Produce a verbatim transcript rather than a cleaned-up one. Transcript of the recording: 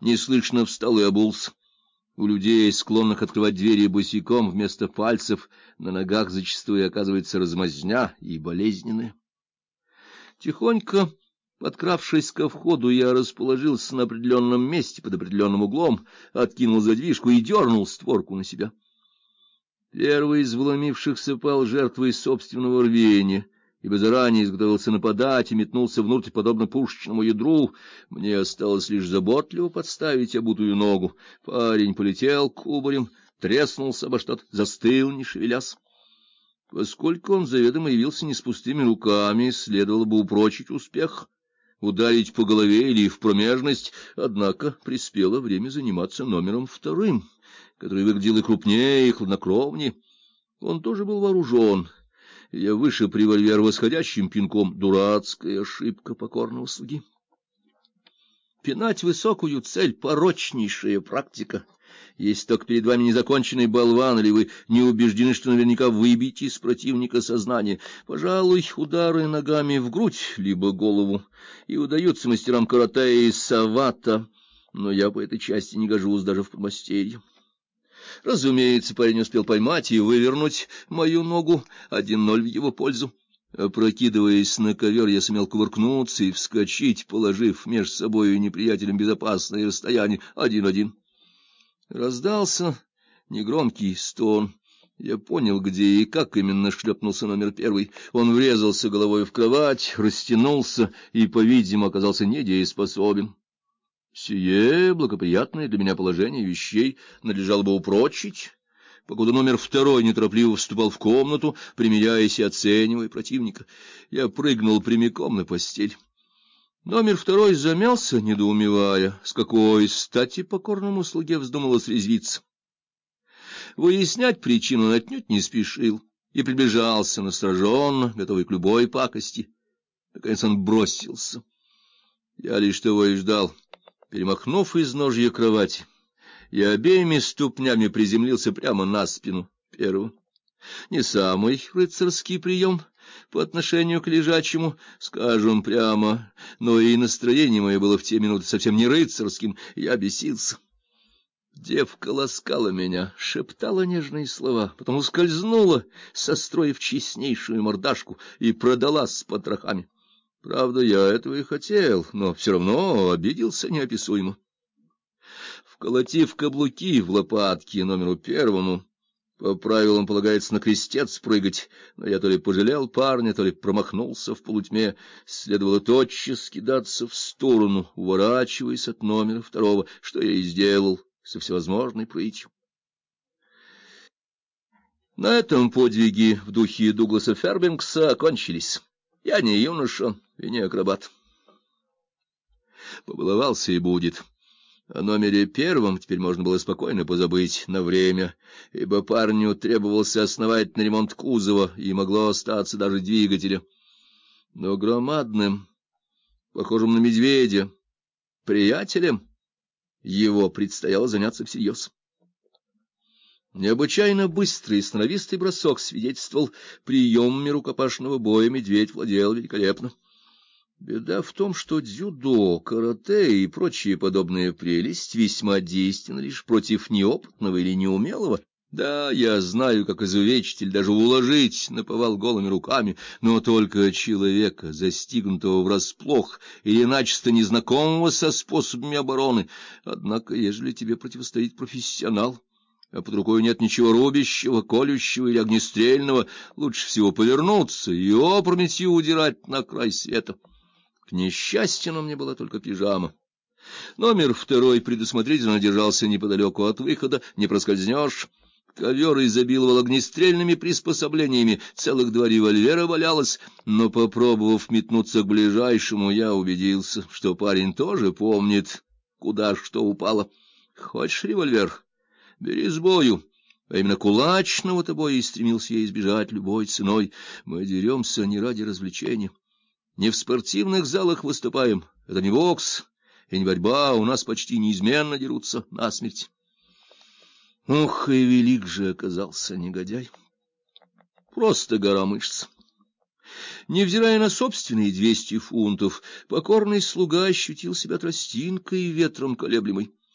неслышно встал и обулся. У людей, склонных открывать двери босиком, вместо пальцев на ногах зачастую оказывается размазня и болезненная. Тихонько подкравшись ко входу, я расположился на определенном месте под определенным углом, откинул задвижку и дернул створку на себя. Первый из вломившихся пал жертвой собственного рвения, ибо заранее изготовился нападать и метнулся внутрь, подобно пушечному ядру. Мне осталось лишь заботливо подставить обутую ногу. Парень полетел кубарем, треснулся обо что-то, застыл, не шевелясь. Поскольку он заведомо явился не с пустыми руками, следовало бы упрочить успех, ударить по голове или в промежность, однако приспело время заниматься номером вторым, который выглядел и крупнее, и хладнокровнее. Он тоже был вооружен. Я вышиб револьвер восходящим пинком. Дурацкая ошибка покорного слуги. Пинать высокую цель — порочнейшая практика. Если только перед вами незаконченный болван, или вы не убеждены, что наверняка выбьете из противника сознание. Пожалуй, удары ногами в грудь либо голову и удаются мастерам карате и савата, но я по этой части не гожусь даже в подмастерье. Разумеется, парень успел поймать и вывернуть мою ногу, один ноль в его пользу. Опрокидываясь на ковер, я сумел кувыркнуться и вскочить, положив между собой и неприятелем безопасное расстояние один-один. Раздался негромкий стон. Я понял, где и как именно шлепнулся номер первый. Он врезался головой в кровать, растянулся и, по-видимому, оказался недееспособен. Сие благоприятное для меня положение вещей надлежало бы упрочить, покуда номер второй неторопливо вступал в комнату, примиряясь и оценивая противника. Я прыгнул прямиком на постель. Номер второй замялся, недоумевая, с какой стати покорному слуге вздумалось резвиться. Выяснять причину он отнюдь не спешил и приближался настороженно, готовый к любой пакости. Наконец он бросился. Я лишь того и ждал. Перемахнув изножья кровати, я обеими ступнями приземлился прямо на спину первого. Не самый рыцарский прием по отношению к лежачему, скажем прямо, но и настроение мое было в те минуты совсем не рыцарским, я бесился. Девка ласкала меня, шептала нежные слова, потом ускользнула, состроив честнейшую мордашку, и продалась с потрохами. Правда, я этого и хотел, но все равно обиделся неописуемо. Вколотив каблуки в лопатки номеру первому, по правилам полагается на крестец прыгать, но я то ли пожалел парня, то ли промахнулся в полутьме, следовало тотчас кидаться в сторону, уворачиваясь от номера второго, что я и сделал со всевозможной прытью. На этом подвиги в духе Дугласа Фербинкса окончились. Я не юноша и не акробат. Побаловался и будет. О номере первом теперь можно было спокойно позабыть на время, ибо парню требовался основательный ремонт кузова, и могло остаться даже двигателя. Но громадным, похожим на медведя, приятелем его предстояло заняться всерьез. Необычайно быстрый и сноровистый бросок свидетельствовал, приемами рукопашного боя медведь владел великолепно. Беда в том, что дзюдо, карате и прочие подобные прелести весьма действенны лишь против неопытного или неумелого. Да, я знаю, как изувечить или даже уложить наповал голыми руками, но только человека, застигнутого врасплох или начисто незнакомого со способами обороны. Однако, ежели тебе противостоит профессионал, а под рукой нет ничего рубящего, колющего или огнестрельного, лучше всего повернуться и опрометью удирать на край света. К несчастью, на мне была только пижама. Номер второй предусмотрительно держался неподалеку от выхода, не проскользнешь. Ковер изобиловал огнестрельными приспособлениями, целых два револьвера валялось, но, попробовав метнуться к ближайшему, я убедился, что парень тоже помнит, куда что упало. Хочешь револьвер? Бери с бою. А именно кулачного-то боя и стремился я избежать любой ценой. Мы деремся не ради развлечения. Не в спортивных залах выступаем, это не бокс и не борьба, у нас почти неизменно дерутся насмерть. Ох, и велик же оказался негодяй. Просто гора мышц. Невзирая на собственные двести фунтов, покорный слуга ощутил себя тростинкой ветром колеблемой.